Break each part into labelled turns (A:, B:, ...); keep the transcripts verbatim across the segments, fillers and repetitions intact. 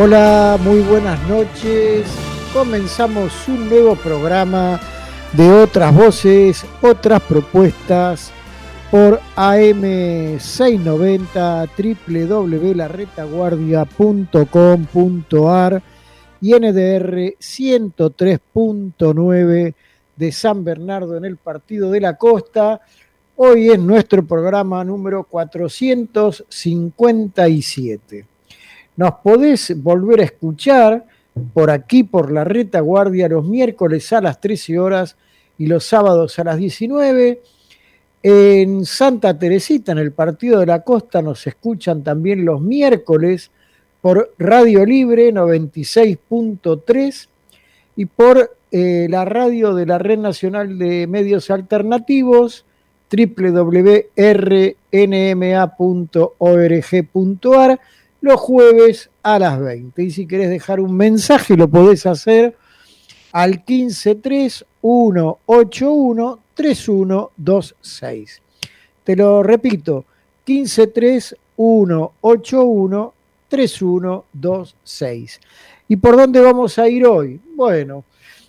A: Hola, muy buenas noches. Comenzamos un nuevo programa de Otras Voces, Otras Propuestas por A M seiscientos noventa, doble u doble u doble u punto la retaguardia punto com punto a r y N D R ciento tres punto nueve de San Bernardo en el Partido de la Costa. Hoy es nuestro programa número cuatrocientos cincuenta y siete. Nos podés volver a escuchar por aquí, por la retaguardia, los miércoles a las trece horas y los sábados a las diecinueve. En Santa Teresita, en el Partido de la Costa, nos escuchan también los miércoles por Radio Libre noventa y seis punto tres y por eh, la radio de la Red Nacional de Medios Alternativos, doble u doble u doble u punto r n m a punto org punto a r, los jueves a las veinte. Y si querés dejar un mensaje, lo podés hacer al quince tres uno ocho uno tres uno dos seis. Te lo repito, quince tres uno ocho uno tres uno dos seis. ¿Y por dónde vamos a ir hoy? Bueno,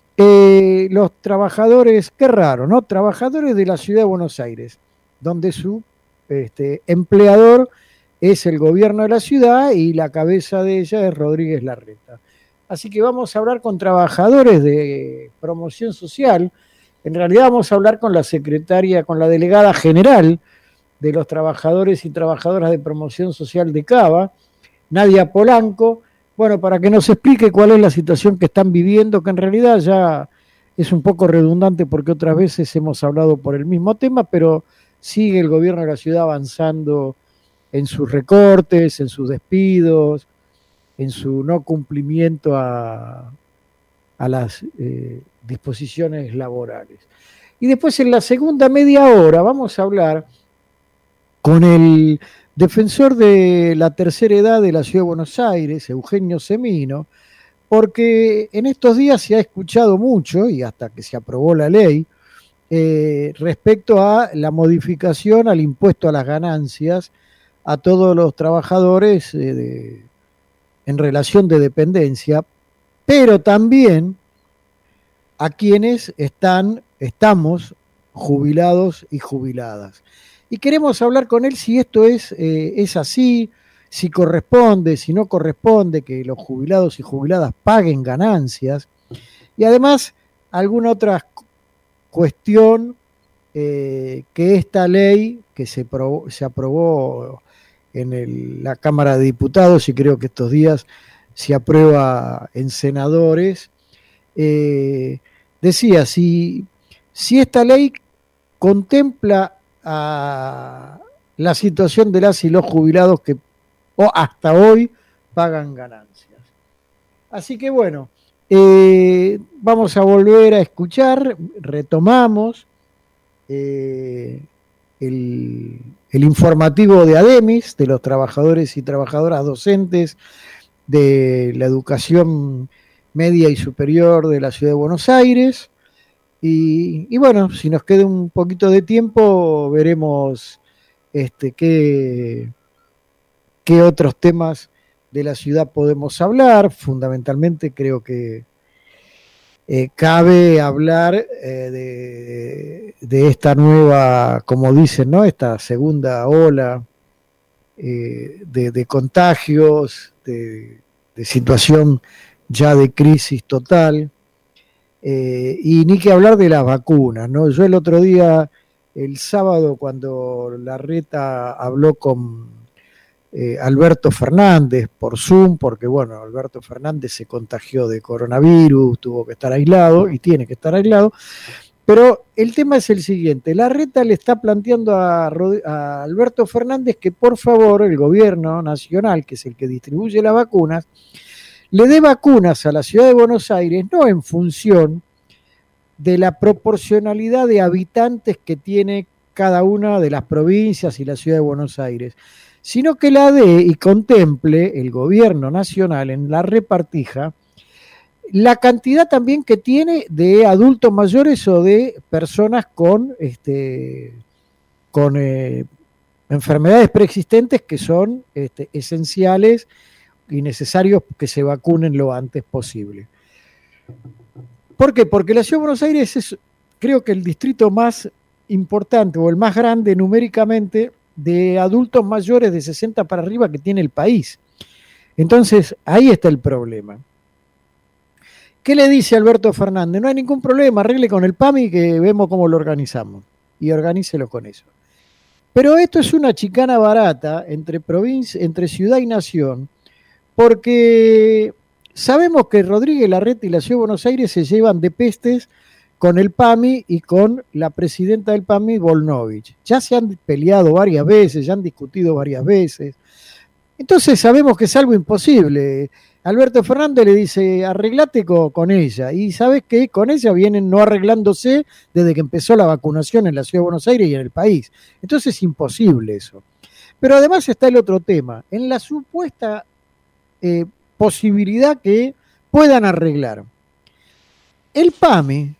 A: eh, los trabajadores, qué raro, ¿no? Trabajadores de la Ciudad de Buenos Aires, donde su este, empleador es el gobierno de la ciudad y la cabeza de ella es Rodríguez Larreta. Así que vamos a hablar con trabajadores de promoción social. En realidad vamos a hablar con la secretaria, con la delegada general de los trabajadores y trabajadoras de promoción social de Cava, Nadia Polanco, bueno, para que nos explique cuál es la situación que están viviendo, que en realidad ya es un poco redundante porque otras veces hemos hablado por el mismo tema, pero sigue el gobierno de la ciudad avanzando en sus recortes, en sus despidos, en su no cumplimiento a, a las eh, disposiciones laborales. Y después en la segunda media hora vamos a hablar con el defensor de la tercera edad de la Ciudad de Buenos Aires, Eugenio Semino, porque en estos días se ha escuchado mucho, y hasta que se aprobó la ley, eh, respecto a la modificación al impuesto a las ganancias a todos los trabajadores eh, de, en relación de dependencia, pero también a quienes están, estamos jubilados y jubiladas. Y queremos hablar con él si esto es, eh, es así, si corresponde, si no corresponde que los jubilados y jubiladas paguen ganancias, y además alguna otra cuestión eh, que esta ley que se, probó, se aprobó en el, la Cámara de Diputados, y creo que estos días se aprueba en senadores, eh, decía, si, si esta ley contempla a la situación de las y los jubilados que o hasta hoy pagan ganancias. Así que bueno, eh, vamos a volver a escuchar, retomamos eh, el, el informativo de ADEMIS, de los trabajadores y trabajadoras docentes de la educación media y superior de la Ciudad de Buenos Aires. Y, y bueno, si nos queda un poquito de tiempo, veremos este, qué, qué otros temas de la ciudad podemos hablar. Fundamentalmente creo que eh, cabe hablar eh, de, de esta nueva, como dicen, ¿no? Esta segunda ola eh, de, de contagios, de, de situación ya de crisis total. Eh, y ni que hablar de las vacunas, ¿no? Yo el otro día, el sábado, cuando Larreta habló con eh, Alberto Fernández por Zoom, porque bueno, Alberto Fernández se contagió de coronavirus, tuvo que estar aislado y tiene que estar aislado, pero el tema es el siguiente: Larreta le está planteando a, a Alberto Fernández que por favor el gobierno nacional, que es el que distribuye las vacunas, le dé vacunas a la Ciudad de Buenos Aires, no en función de la proporcionalidad de habitantes que tiene cada una de las provincias y la Ciudad de Buenos Aires, sino que la dé y contemple el gobierno nacional en la repartija la cantidad también que tiene de adultos mayores o de personas con, este, con eh, enfermedades preexistentes que son este, esenciales y necesarios que se vacunen lo antes posible. ¿Por qué? Porque la Ciudad de Buenos Aires es, creo que el distrito más importante o el más grande numéricamente de adultos mayores de sesenta para arriba que tiene el país. Entonces, ahí está el problema. ¿Qué le dice Alberto Fernández? No hay ningún problema, arregle con el PAMI que vemos cómo lo organizamos. Y organícelo con eso. Pero esto es una chicana barata entre provincia, entre ciudad y nación, porque sabemos que Rodríguez Larreta y la Ciudad de Buenos Aires se llevan de pestes con el PAMI y con la presidenta del PAMI, Volnovich. Ya se han peleado varias veces, ya han discutido varias veces. Entonces sabemos que es algo imposible. Alberto Fernández le dice, arreglate con, con ella. Y ¿sabes qué? Con ella vienen no arreglándose desde que empezó la vacunación en la Ciudad de Buenos Aires y en el país. Entonces es imposible eso. Pero además está el otro tema. En la supuesta eh, posibilidad que puedan arreglar. El PAMI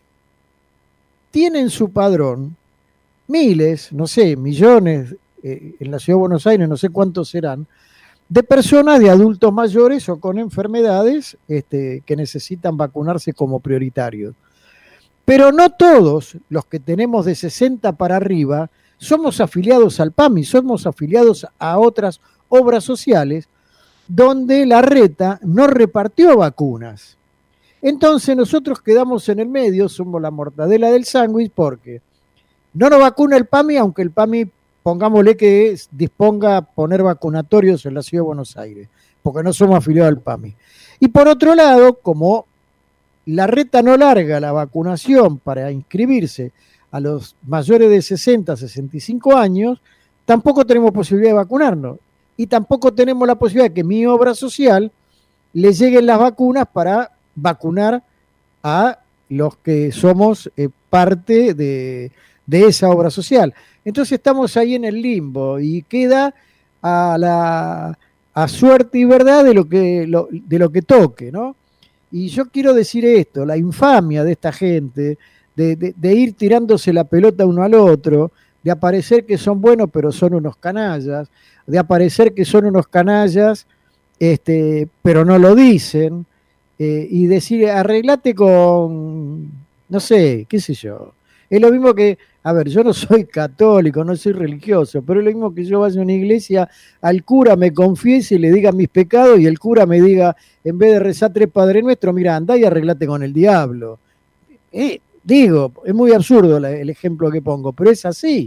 A: tiene en su padrón miles, no sé, millones, eh, en la Ciudad de Buenos Aires, no sé cuántos serán, de personas, de adultos mayores o con enfermedades este, que necesitan vacunarse como prioritarios. Pero no todos los que tenemos de sesenta para arriba somos afiliados al PAMI, somos afiliados a otras obras sociales donde Larreta no repartió vacunas. Entonces nosotros quedamos en el medio, somos la mortadela del sándwich porque no nos vacuna el PAMI, aunque el PAMI pongámosle que disponga a poner vacunatorios en la Ciudad de Buenos Aires, porque no somos afiliados al PAMI. Y por otro lado, como Larreta no larga la vacunación para inscribirse a los mayores de sesenta, sesenta y cinco años, tampoco tenemos posibilidad de vacunarnos. Y tampoco tenemos la posibilidad de que mi obra social le lleguen las vacunas para vacunar a los que somos eh, parte de, de esa obra social. Entonces estamos ahí en el limbo y queda a la a suerte y verdad de lo que lo, de lo que toque, ¿no? Y yo quiero decir esto, la infamia de esta gente, de, de, de ir tirándose la pelota uno al otro, de aparecer que son buenos pero son unos canallas, de aparecer que son unos canallas, este, pero no lo dicen, eh, y decir, arreglate con, no sé, qué sé yo. Es lo mismo que, a ver, yo no soy católico, no soy religioso, pero es lo mismo que yo vaya a una iglesia, al cura me confiese y le diga mis pecados y el cura me diga, en vez de rezar tres Padre Nuestro, mira, andá y arreglate con el diablo. Eh, digo, es muy absurdo la, el ejemplo que pongo, pero es así.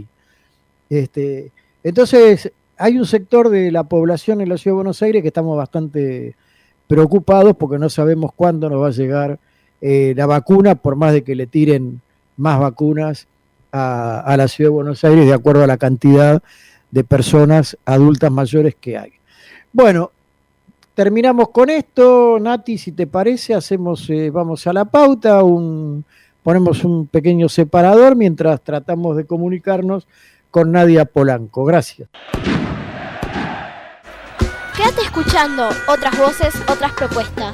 A: Este, entonces, hay un sector de la población en la Ciudad de Buenos Aires que estamos bastante preocupados porque no sabemos cuándo nos va a llegar eh, la vacuna, por más de que le tiren más vacunas a, a la Ciudad de Buenos Aires de acuerdo a la cantidad de personas adultas mayores que hay. Bueno, terminamos con esto. Nati, si te parece, hacemos, eh, vamos a la pauta, un, ponemos un pequeño separador mientras tratamos de comunicarnos con Nadia Polanco. Gracias.
B: Quédate escuchando otras voces, otras propuestas.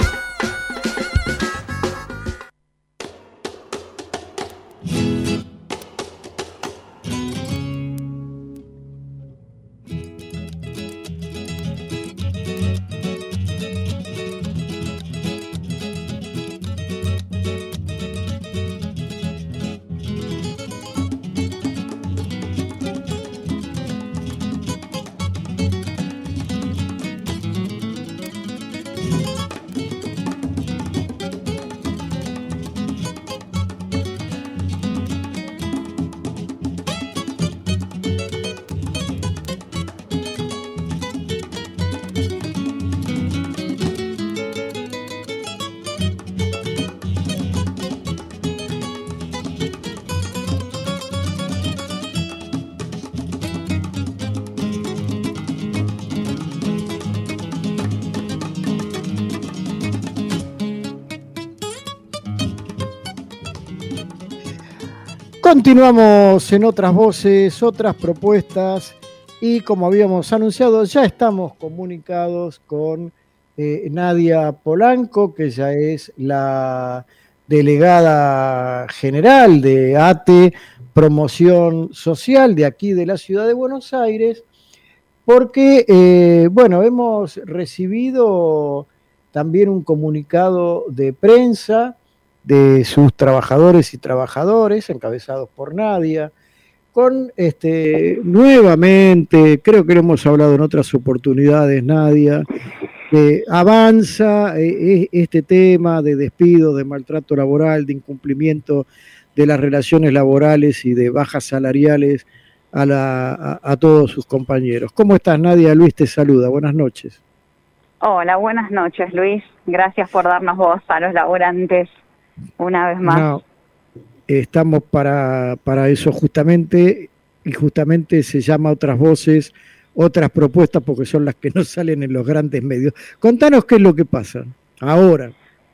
A: Continuamos en otras voces, otras propuestas y como habíamos anunciado ya estamos comunicados con eh, Nadia Polanco, que ya es la delegada general de A T E Promoción Social de aquí de la Ciudad de Buenos Aires, porque, eh, bueno, hemos recibido también un comunicado de prensa de sus trabajadores y trabajadores, encabezados por Nadia, con este, nuevamente, creo que lo hemos hablado en otras oportunidades, Nadia, eh, avanza eh, este tema de despido, de maltrato laboral, de incumplimiento de las relaciones laborales y de bajas salariales a, la, a, a todos sus compañeros. ¿Cómo estás, Nadia? Luis te saluda. Buenas noches.
C: Hola, buenas noches, Luis. Gracias por darnos voz a los laburantes una vez más.
A: No, estamos para, para eso justamente, y justamente se llama Otras Voces, Otras Propuestas, porque son las que no salen en los grandes medios. Contanos qué es lo que pasa ahora.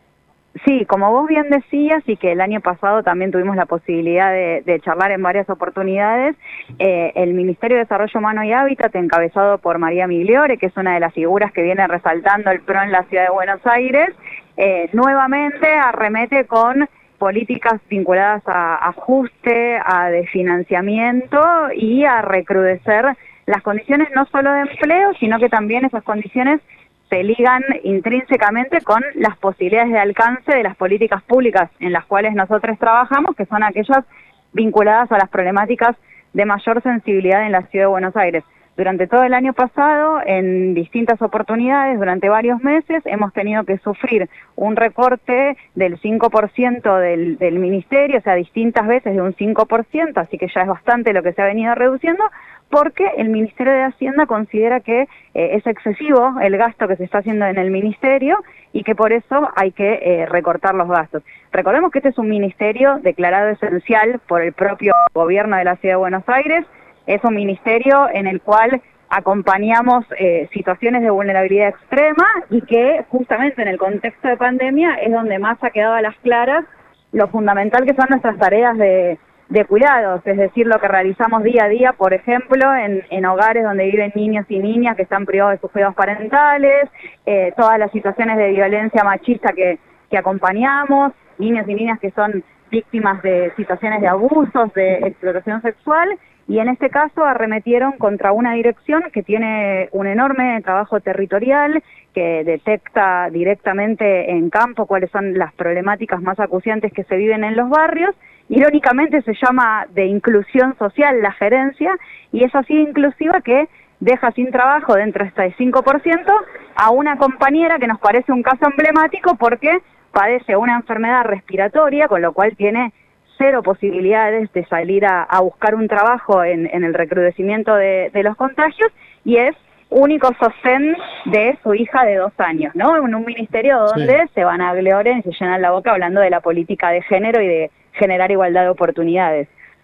C: Sí, como vos bien decías, y que el año pasado también tuvimos la posibilidad de, de charlar en varias oportunidades, eh, el Ministerio de Desarrollo Humano y Hábitat, encabezado por María Migliore, que es una de las figuras que viene resaltando el P R O en la Ciudad de Buenos Aires, eh, nuevamente arremete con políticas vinculadas a ajuste, a desfinanciamiento y a recrudecer las condiciones no solo de empleo, sino que también esas condiciones se ligan intrínsecamente con las posibilidades de alcance de las políticas públicas en las cuales nosotros trabajamos, que son aquellas vinculadas a las problemáticas de mayor sensibilidad en la Ciudad de Buenos Aires. Durante todo el año pasado, en distintas oportunidades, durante varios meses, hemos tenido que sufrir un recorte del cinco por ciento del, del ministerio, o sea, distintas veces de un cinco por ciento, así que ya es bastante lo que se ha venido reduciendo, porque el Ministerio de Hacienda considera que eh, es excesivo el gasto que se está haciendo en el ministerio y que por eso hay que eh, recortar los gastos. Recordemos que este es un ministerio declarado esencial por el propio gobierno de la Ciudad de Buenos Aires. Es un ministerio en el cual acompañamos eh, situaciones de vulnerabilidad extrema y que justamente en el contexto de pandemia es donde más ha quedado a las claras lo fundamental que son nuestras tareas de, de cuidados, es decir, lo que realizamos día a día, por ejemplo, en, en hogares donde viven niños y niñas que están privados de sus cuidados parentales, eh, todas las situaciones de violencia machista que, que acompañamos, niños y niñas que son víctimas de situaciones de abusos, de explotación sexual, y en este caso arremetieron contra una dirección que tiene un enorme trabajo territorial, que detecta directamente en campo cuáles son las problemáticas más acuciantes que se viven en los barrios. Irónicamente se llama de inclusión social la gerencia, y es así inclusiva que deja sin trabajo dentro de este cinco por ciento a una compañera que nos parece un caso emblemático porque padece una enfermedad respiratoria, con lo cual tiene cero posibilidades de salir a, a buscar un trabajo en, en el recrudecimiento de, de los contagios, y es único sostén de su hija de dos años, ¿no? En un ministerio donde sí se van a gloriar y se llenan la boca hablando de la política de género y de generar igualdad de oportunidades.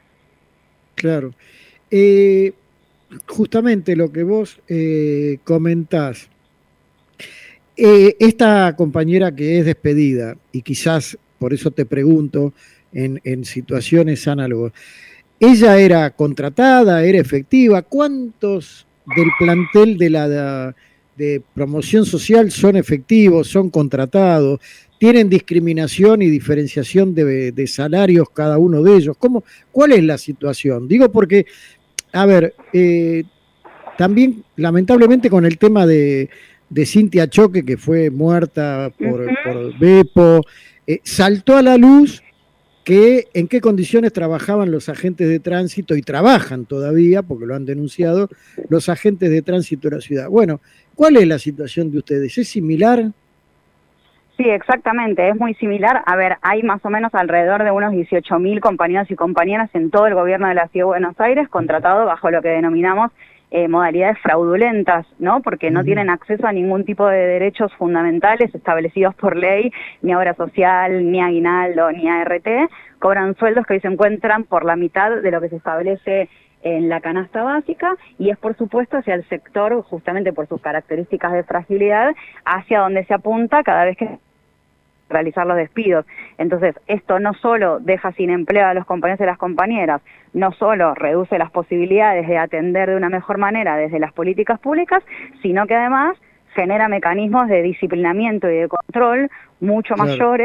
A: Claro. Eh, justamente lo que vos eh, comentás, eh, esta compañera que es despedida, y quizás por eso te pregunto, En, en situaciones análogas. ¿Ella era contratada, era efectiva? ¿Cuántos del plantel de la de, de promoción social son efectivos, son contratados? ¿Tienen discriminación y diferenciación de, de salarios cada uno de ellos? ¿Cómo, ¿Cuál es la situación? Digo porque, a ver, eh, también lamentablemente con el tema de, de Cintia Choque, que fue muerta por, uh-huh. por Beppo, eh, saltó a la luz que en qué condiciones trabajaban los agentes de tránsito, y trabajan todavía, porque lo han denunciado, los agentes de tránsito de la ciudad. Bueno, ¿cuál es la situación de ustedes? ¿Es similar?
C: Sí, exactamente, es muy similar. A ver, hay más o menos alrededor de unos dieciocho mil compañeros y compañeras en todo el gobierno de la Ciudad de Buenos Aires, contratados bajo lo que denominamos Eh, modalidades fraudulentas, ¿no? Porque no tienen acceso a ningún tipo de derechos fundamentales establecidos por ley, ni a obra social, ni a aguinaldo, ni a R T, cobran sueldos que hoy se encuentran por la mitad de lo que se establece en la canasta básica, y es por supuesto hacia el sector, justamente por sus características de fragilidad, hacia donde se apunta cada vez que realizar los despidos. Entonces, esto no solo deja sin empleo a los compañeros y las compañeras, no solo reduce las posibilidades de atender de una mejor manera desde las políticas públicas, sino que además genera mecanismos de disciplinamiento y de control mucho claro. mayores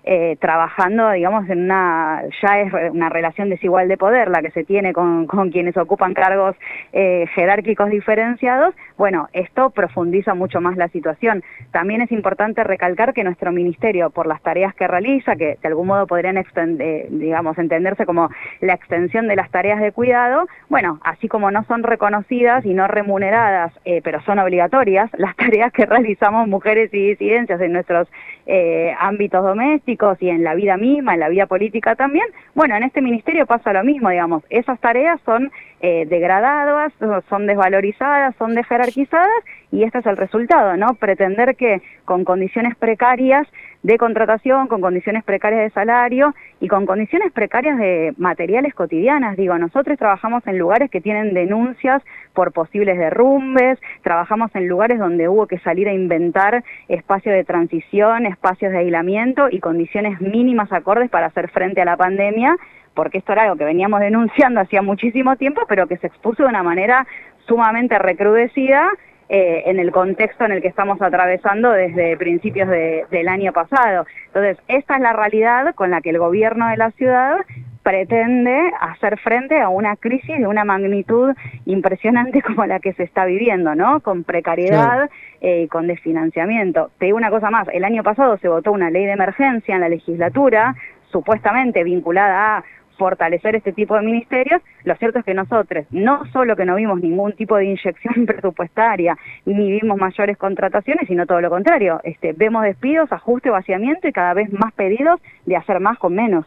C: eh, trabajando, digamos, en una, ya es una relación desigual de poder la que se tiene con, con quienes ocupan cargos eh, jerárquicos diferenciados. Bueno, esto profundiza mucho más la situación. También es importante recalcar que nuestro ministerio, por las tareas que realiza, que de algún modo podrían extender, digamos, entenderse como la extensión de las tareas de cuidado, bueno, así como no son reconocidas y no remuneradas, eh, pero son obligatorias, las tareas que realizamos mujeres y disidencias en nuestros eh, ámbitos domésticos y en la vida misma, en la vida política también, bueno, en este ministerio pasa lo mismo, digamos, esas tareas son eh, degradadas, son desvalorizadas, son desjerarquizadas, y este es el resultado, ¿no? Pretender que con condiciones precarias de contratación, con condiciones precarias de salario y con condiciones precarias de materiales cotidianas. Digo, nosotros trabajamos en lugares que tienen denuncias por posibles derrumbes, trabajamos en lugares donde hubo que salir a inventar espacios de transición, espacios de aislamiento y condiciones mínimas acordes para hacer frente a la pandemia, porque esto era algo que veníamos denunciando hacía muchísimo tiempo, pero que se expuso de una manera sumamente recrudecida Eh, en el contexto en el que estamos atravesando desde principios de, del año pasado. Entonces, esta es la realidad con la que el gobierno de la ciudad pretende hacer frente a una crisis de una magnitud impresionante como la que se está viviendo, ¿no? Con precariedad eh, y con desfinanciamiento. Te digo una cosa más, el año pasado se votó una ley de emergencia en la legislatura, supuestamente vinculada a fortalecer este tipo de ministerios. Lo cierto es que nosotros no solo que no vimos ningún tipo de inyección presupuestaria ni vimos mayores contrataciones, sino todo lo contrario, este, vemos despidos, ajuste, vaciamiento y cada vez más pedidos de hacer más con menos.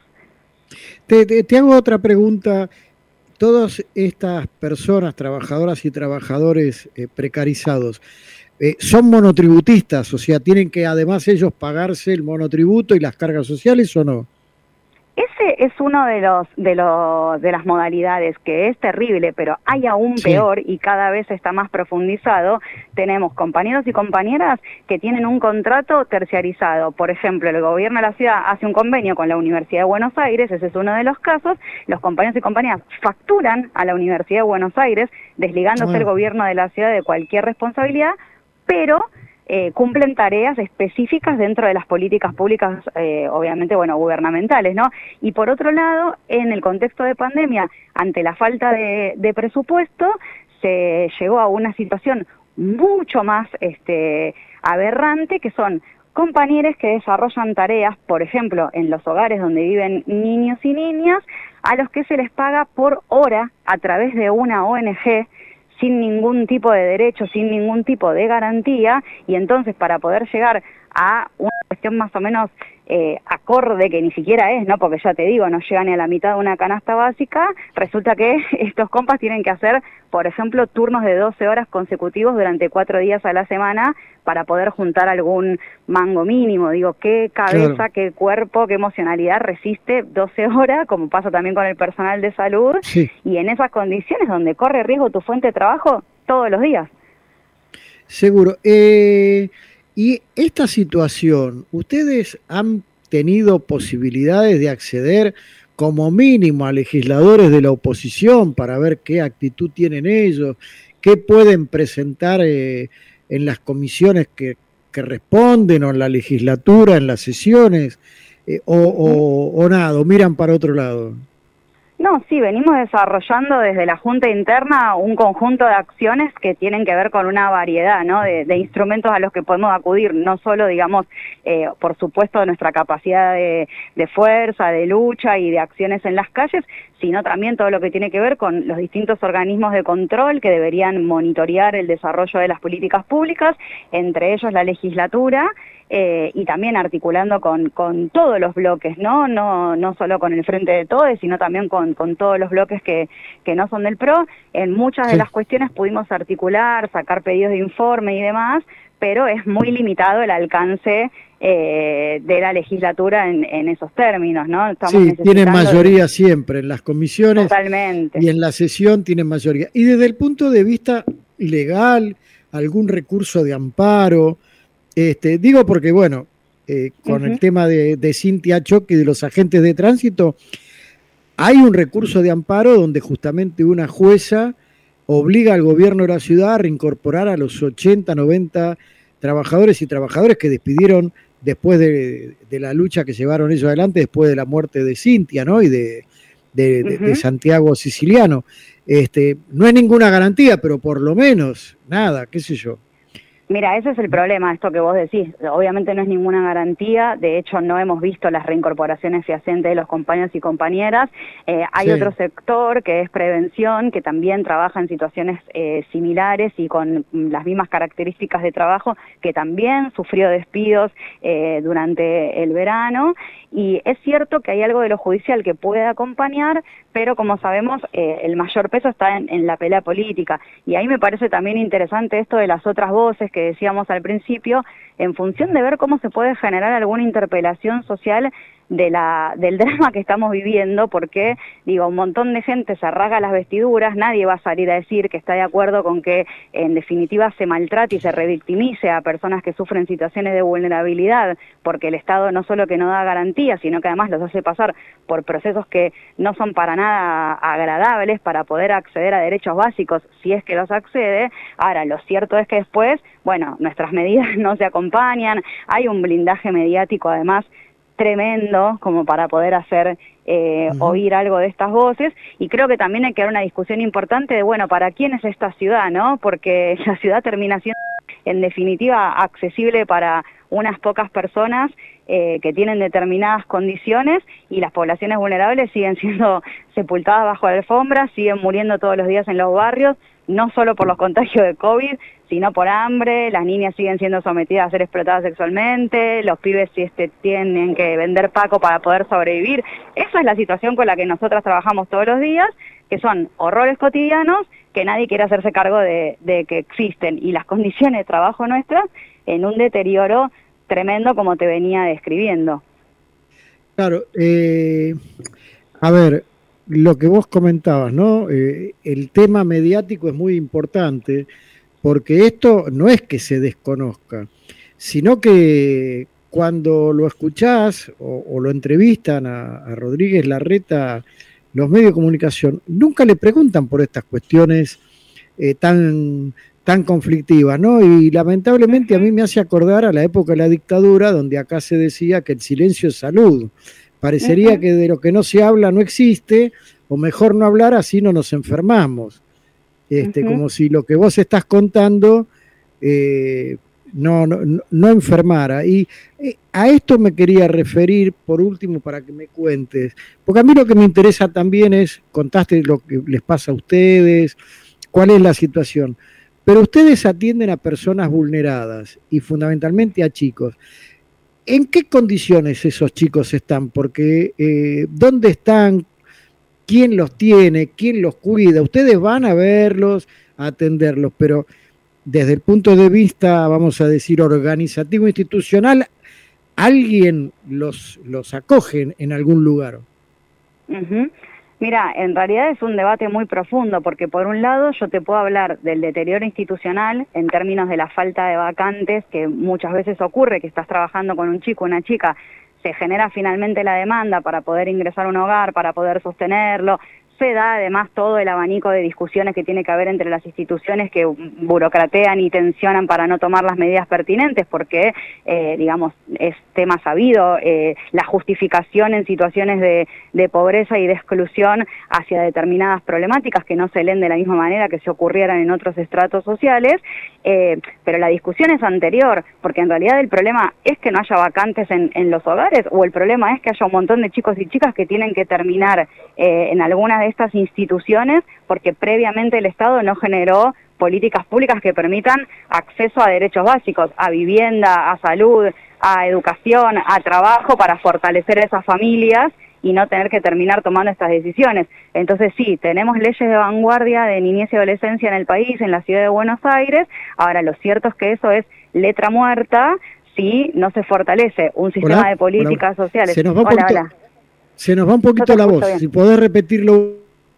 A: Te, te, te hago otra pregunta. Todas estas personas, trabajadoras y trabajadores eh, precarizados, eh, ¿son monotributistas? O sea, ¿tienen que además ellos pagarse el monotributo y las cargas sociales o no?
C: Ese es uno de los de los de las modalidades que es terrible, pero hay aún
A: sí.
C: peor y cada vez está más profundizado. Tenemos compañeros y compañeras que tienen un contrato terciarizado. Por ejemplo, el gobierno de la ciudad hace un convenio con la Universidad de Buenos Aires, ese es uno de los casos. Los compañeros y compañeras facturan a la Universidad de Buenos Aires, desligándose el gobierno de la ciudad de cualquier responsabilidad, pero Eh, cumplen tareas específicas dentro de las políticas públicas, eh, obviamente, bueno, gubernamentales, ¿no? Y por otro lado, en el contexto de pandemia, ante la falta de, de presupuesto, se llegó a una situación mucho más este, aberrante, que son compañeros que desarrollan tareas, por ejemplo, en los hogares donde viven niños y niñas, a los que se les paga por hora a través de una O N G, sin ningún tipo de derecho, sin ningún tipo de garantía, y entonces para poder llegar a una cuestión más o menos eh, acorde, que ni siquiera es, ¿no? Porque ya te digo, no llega ni a la mitad de una canasta básica, resulta que estos compas tienen que hacer, por ejemplo, turnos de doce horas consecutivos durante cuatro días a la semana para poder juntar algún mango mínimo. Digo, qué cabeza, claro, qué cuerpo, qué emocionalidad resiste doce horas, como pasa también con el personal de salud,
A: sí.
C: Y en esas condiciones donde corre riesgo tu fuente de trabajo todos los días.
A: Seguro. Eh... Y esta situación, ¿ustedes han tenido posibilidades de acceder como mínimo a legisladores de la oposición para ver qué actitud tienen ellos, qué pueden presentar eh, en las comisiones que, que responden o en la legislatura, en las sesiones, eh, o, o, o nada, o miran para otro lado?
C: No, sí, venimos desarrollando desde la Junta Interna un conjunto de acciones que tienen que ver con una variedad, ¿no?, de, de instrumentos a los que podemos acudir, no solo, digamos, eh, por supuesto, nuestra capacidad de, de fuerza, de lucha y de acciones en las calles, sino también todo lo que tiene que ver con los distintos organismos de control que deberían monitorear el desarrollo de las políticas públicas, entre ellos la legislatura, Eh, y también articulando con, con todos los bloques, ¿no? No, no solo con el Frente de Todes, sino también con, con todos los bloques que, que no son del P R O. En muchas sí. de las cuestiones pudimos articular, sacar pedidos de informe y demás, pero es muy limitado el alcance eh, de la legislatura en, en esos términos, ¿no? Estamos
A: sí, tienen mayoría de... siempre en las comisiones.
C: Totalmente.
A: Y en la sesión tienen mayoría. Y desde el punto de vista legal, algún recurso de amparo. Este, digo porque, bueno, eh, con uh-huh. el tema de, de Cintia Choque y de los agentes de tránsito, hay un recurso de amparo donde justamente una jueza obliga al gobierno de la ciudad a reincorporar a los ochenta, noventa trabajadores y trabajadoras que despidieron después de, de la lucha que llevaron ellos adelante, después de la muerte de Cintia, ¿no? Y de, de, de, uh-huh. de Santiago Siciliano. Este, no es ninguna garantía, pero por lo menos, nada, qué sé yo.
C: Mira, ese es el problema, esto que vos decís. Obviamente no es ninguna garantía, de hecho no hemos visto las reincorporaciones fehacientes de los compañeros y compañeras. Eh, hay sí. otro sector que es prevención, que también trabaja en situaciones eh, similares y con las mismas características de trabajo, que también sufrió despidos eh, durante el verano. Y es cierto que hay algo de lo judicial que puede acompañar, pero como sabemos, eh, el mayor peso está en, en la pelea política. Y ahí me parece también interesante esto de las otras voces que decíamos al principio, en función de ver cómo se puede generar alguna interpelación social de la del drama que estamos viviendo, porque, digo, un montón de gente se rasga las vestiduras, nadie va a salir a decir que está de acuerdo con que, en definitiva, se maltrate y se revictimice a personas que sufren situaciones de vulnerabilidad, porque el Estado no solo que no da garantías, sino que además los hace pasar por procesos que no son para nada agradables para poder acceder a derechos básicos, si es que los accede. Ahora, lo cierto es que después, bueno, nuestras medidas no se acompañan, hay un blindaje mediático, además, tremendo como para poder hacer eh, uh-huh. oír algo de estas voces, y creo que también hay que dar una discusión importante de, bueno, ¿para quién es esta ciudad, no? Porque la ciudad termina siendo, en definitiva, accesible para unas pocas personas eh, que tienen determinadas condiciones, y las poblaciones vulnerables siguen siendo sepultadas bajo la alfombra, siguen muriendo todos los días en los barrios, no solo por los contagios de COVID, sino por hambre. Las niñas siguen siendo sometidas a ser explotadas sexualmente, los pibes este, tienen que vender paco para poder sobrevivir. Esa es la situación con la que nosotras trabajamos todos los días, que son horrores cotidianos que nadie quiere hacerse cargo de, de que existen, y las condiciones de trabajo nuestras en un deterioro tremendo, como te venía describiendo.
A: Claro, eh, a ver, lo que vos comentabas, ¿no? Eh, el tema mediático es muy importante, porque esto no es que se desconozca, sino que cuando lo escuchás o, o lo entrevistan a, a Rodríguez Larreta, los medios de comunicación nunca le preguntan por estas cuestiones eh, tan, tan conflictivas, ¿no? Y lamentablemente a mí me hace acordar a la época de la dictadura, donde acá se decía que el silencio es salud. Parecería uh-huh. que de lo que no se habla no existe, o mejor no hablar, así no nos enfermamos. Este, uh-huh. Como si lo que vos estás contando eh, no, no, no enfermara. Y eh, a esto me quería referir, por último, para que me cuentes, porque a mí lo que me interesa también es, contaste lo que les pasa a ustedes, cuál es la situación, pero ustedes atienden a personas vulneradas y fundamentalmente a chicos. ¿En qué condiciones esos chicos están? Porque eh, ¿dónde están? ¿Quién los tiene? ¿Quién los cuida? Ustedes van a verlos, a atenderlos, pero desde el punto de vista, vamos a decir, organizativo, institucional, ¿alguien los, los acoge en algún lugar?
C: Uh-huh. Mira, en realidad es un debate muy profundo, porque por un lado yo te puedo hablar del deterioro institucional en términos de la falta de vacantes, que muchas veces ocurre, que estás trabajando con un chico, una chica, se genera finalmente la demanda para poder ingresar a un hogar, para poder sostenerlo. Se da además todo el abanico de discusiones que tiene que haber entre las instituciones que burocratean y tensionan para no tomar las medidas pertinentes, porque, eh, digamos, es tema sabido, eh, la justificación en situaciones de, de pobreza y de exclusión hacia determinadas problemáticas que no se leen de la misma manera que se ocurrieran en otros estratos sociales, eh, pero la discusión es anterior, porque en realidad el problema es que no haya vacantes en, en los hogares, o el problema es que haya un montón de chicos y chicas que tienen que terminar eh, en algunas de estas instituciones porque previamente el Estado no generó políticas públicas que permitan acceso a derechos básicos, a vivienda, a salud, a educación, a trabajo, para fortalecer a esas familias y no tener que terminar tomando estas decisiones. Entonces sí, tenemos leyes de vanguardia de niñez y adolescencia en el país, en la ciudad de Buenos Aires. Ahora, lo cierto es que eso es letra muerta si no se fortalece un sistema hola, de políticas
A: hola.
C: sociales.
A: Se nos va un poquito, hola. Se nos va un poquito la voz, bien. Si podés repetirlo.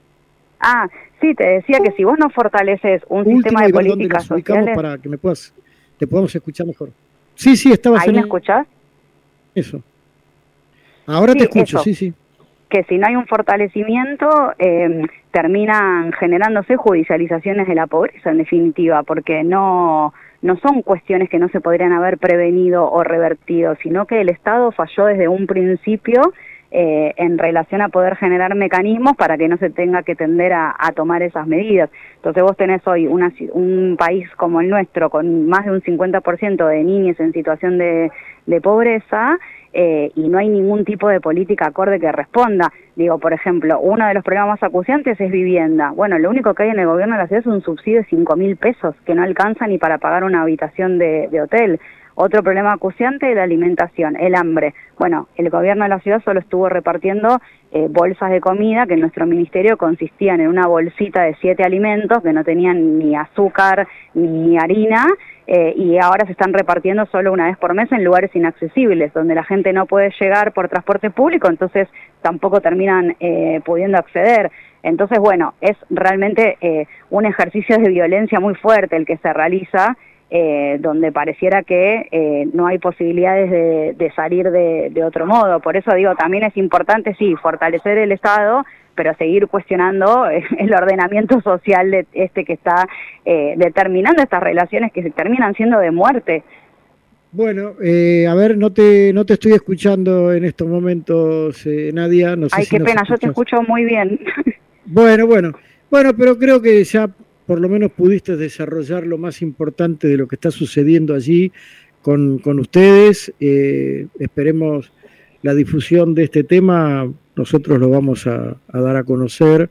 C: Ah, sí, te decía que si vos no fortaleces un Último sistema de políticas sociales...
A: para que me puedas, te podamos escuchar mejor. Sí, sí, estabas
C: ¿Ahí
A: en...
C: me escuchás?
A: Eso. Ahora sí, te escucho, eso. sí, sí.
C: que si no hay un fortalecimiento, eh, terminan generándose judicializaciones de la pobreza, en definitiva, porque no, no son cuestiones que no se podrían haber prevenido o revertido, sino que el Estado falló desde un principio eh, en relación a poder generar mecanismos para que no se tenga que tender a, a tomar esas medidas. Entonces vos tenés hoy una, un país como el nuestro, con más de un cincuenta por ciento de niñas en situación de, de pobreza, Eh, y no hay ningún tipo de política acorde que responda. Digo, por ejemplo, uno de los problemas más acuciantes es vivienda. Bueno, lo único que hay en el gobierno de la ciudad es un subsidio de cinco mil pesos, que no alcanza ni para pagar una habitación de, de hotel. Otro problema acuciante es la alimentación, el hambre. Bueno, el gobierno de la ciudad solo estuvo repartiendo eh, bolsas de comida que en nuestro ministerio consistían en una bolsita de siete alimentos que no tenían ni azúcar ni harina, eh, y ahora se están repartiendo solo una vez por mes en lugares inaccesibles, donde la gente no puede llegar por transporte público, entonces tampoco terminan eh, pudiendo acceder. Entonces, bueno, es realmente eh, un ejercicio de violencia muy fuerte el que se realiza, Eh, donde pareciera que eh, no hay posibilidades de, de salir de, de otro modo. Por eso digo, también es importante, sí, fortalecer el Estado, pero seguir cuestionando el ordenamiento social de este que está eh, determinando estas relaciones que se terminan siendo de muerte.
A: Bueno, eh, a ver, no te no te estoy escuchando en estos momentos, eh, Nadia. No sé
C: Ay,
A: si
C: qué
A: nos
C: pena,
A: escuchas.
C: yo te escucho muy bien.
A: Bueno, bueno, bueno, pero creo que ya por lo menos pudiste desarrollar lo más importante de lo que está sucediendo allí con, con ustedes. Eh, esperemos la difusión de este tema, nosotros lo vamos a, a dar a conocer.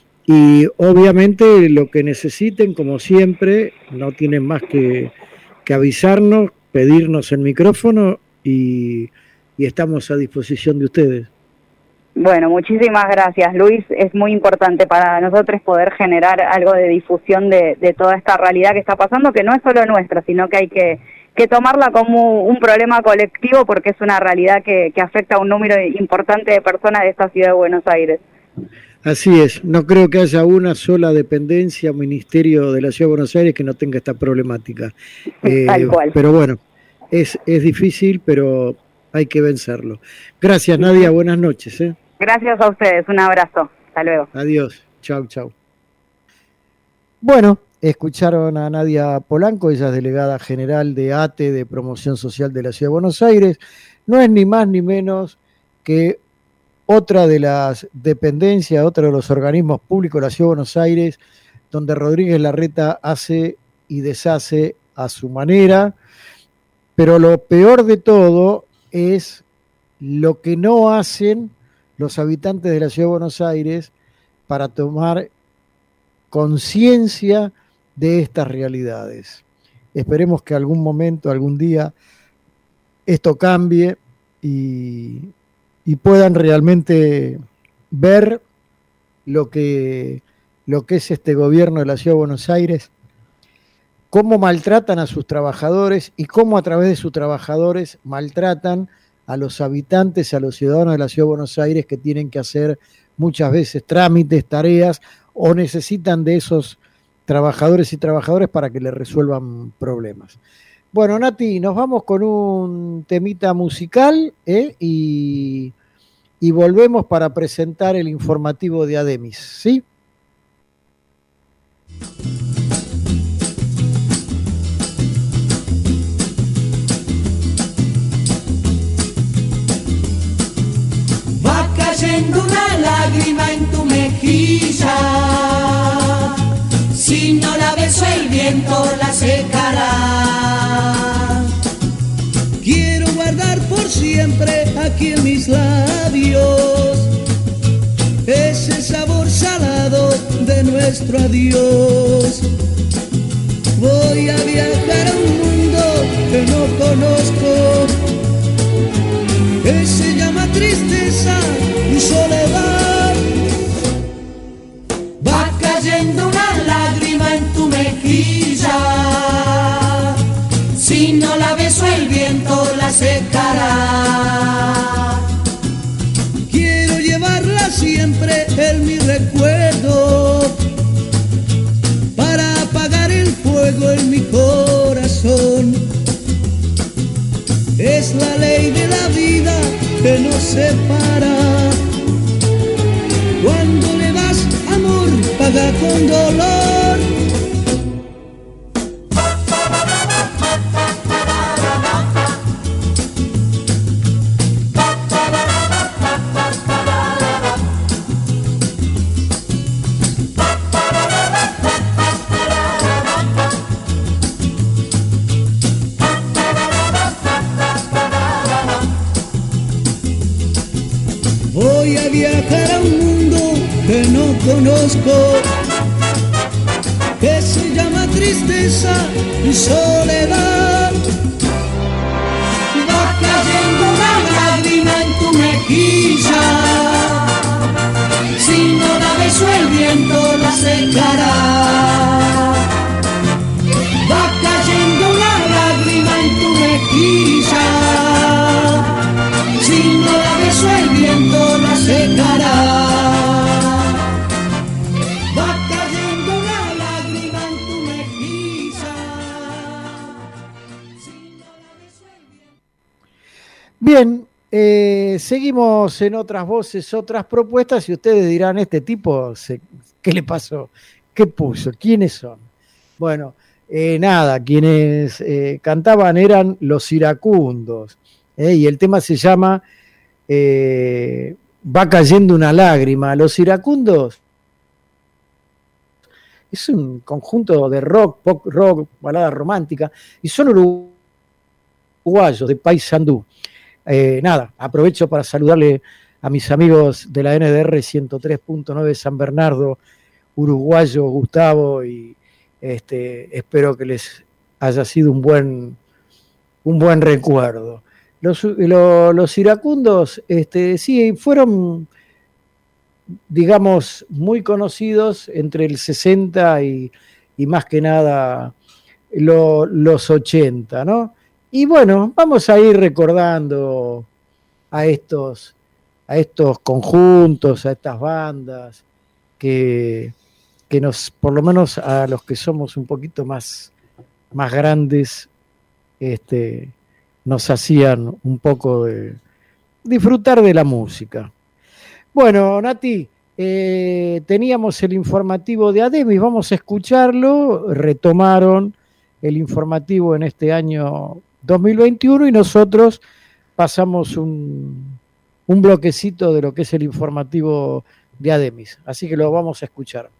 A: Y obviamente lo que necesiten, como siempre, no tienen más que, que avisarnos, pedirnos el micrófono y, y estamos a disposición de ustedes.
C: Bueno, muchísimas gracias, Luis. Es muy importante para nosotros poder generar algo de difusión de, de toda esta realidad que está pasando, que no es solo nuestra, sino que hay que, que tomarla como un problema colectivo, porque es una realidad que, que afecta a un número importante de personas de esta ciudad de Buenos Aires.
A: Así es, no creo que haya una sola dependencia o ministerio de la ciudad de Buenos Aires que no tenga esta problemática. Eh,
C: Tal cual.
A: Pero bueno, es, es difícil, pero hay que vencerlo. Gracias, Nadia, buenas noches, ¿eh?
C: Gracias a ustedes, un abrazo, hasta luego.
A: Adiós, chau, chau. Bueno, escucharon a Nadia Polanco, ella es delegada general de A T E, de Promoción Social de la Ciudad de Buenos Aires. No es ni más ni menos que otra de las dependencias, otro de los organismos públicos de la Ciudad de Buenos Aires, donde Rodríguez Larreta hace y deshace a su manera, pero lo peor de todo es lo que no hacen los habitantes de la Ciudad de Buenos Aires para tomar conciencia de estas realidades. Esperemos que algún momento, algún día, esto cambie y, y puedan realmente ver lo que, lo que es este gobierno de la Ciudad de Buenos Aires, cómo maltratan a sus trabajadores y cómo a través de sus trabajadores maltratan a los habitantes, a los ciudadanos de la Ciudad de Buenos Aires que tienen que hacer muchas veces trámites, tareas, o necesitan de esos trabajadores y trabajadoras para que les resuelvan problemas. Bueno, Nati, nos vamos con un temita musical ¿eh? y, y volvemos para presentar el informativo de Ademis, ¿sí?
D: Cayendo una lágrima en tu mejilla, si no la beso el viento la secará. Quiero guardar por siempre aquí en mis labios ese sabor salado de nuestro adiós. Voy a viajar a un mundo que no conozco, que se llama tristeza y soledad. Va cayendo una lágrima en tu mejilla, si no la beso el viento la secará. Quiero llevarla siempre en mi recuerdo, para apagar el fuego en mi corazón. Es la ley de la vida que nos separa, con dolor. Voy a viajar a un mundo que no conozco, que se llama tristeza y soledad. Va cayendo una lágrima en tu mejilla, si no da beso el viento la secará. Va cayendo una lágrima en tu mejilla, si no da beso el viento la secará. Va cayendo una lágrima en tu mejilla, si no da beso el viento.
A: Bien, eh, seguimos en otras voces, otras propuestas, y ustedes dirán, este tipo, se, ¿qué le pasó? ¿Qué puso? ¿Quiénes son? Bueno, eh, nada, quienes eh, cantaban eran Los Iracundos, eh, y el tema se llama eh, Va cayendo una lágrima. Los Iracundos es un conjunto de rock, pop rock, balada romántica, y son uruguayos de Paysandú. Eh, nada, aprovecho para saludarle a mis amigos de la N D R ciento tres punto nueve San Bernardo, uruguayo Gustavo, y este, espero que les haya sido un buen, un buen recuerdo. Los, lo, los iracundos, este, sí, fueron, digamos, muy conocidos entre el sesenta y, y más que nada lo, los ochenta, ¿no? Y bueno, vamos a ir recordando a estos, a estos conjuntos, a estas bandas que, que nos, por lo menos a los que somos un poquito más, más grandes, este, nos hacían un poco de disfrutar de la música. Bueno, Nati, eh, teníamos el informativo de Ademis, vamos a escucharlo. Retomaron el informativo en este año dos mil veintiuno y nosotros pasamos un, un bloquecito de lo que es el informativo de Ademis, así que lo vamos a escuchar.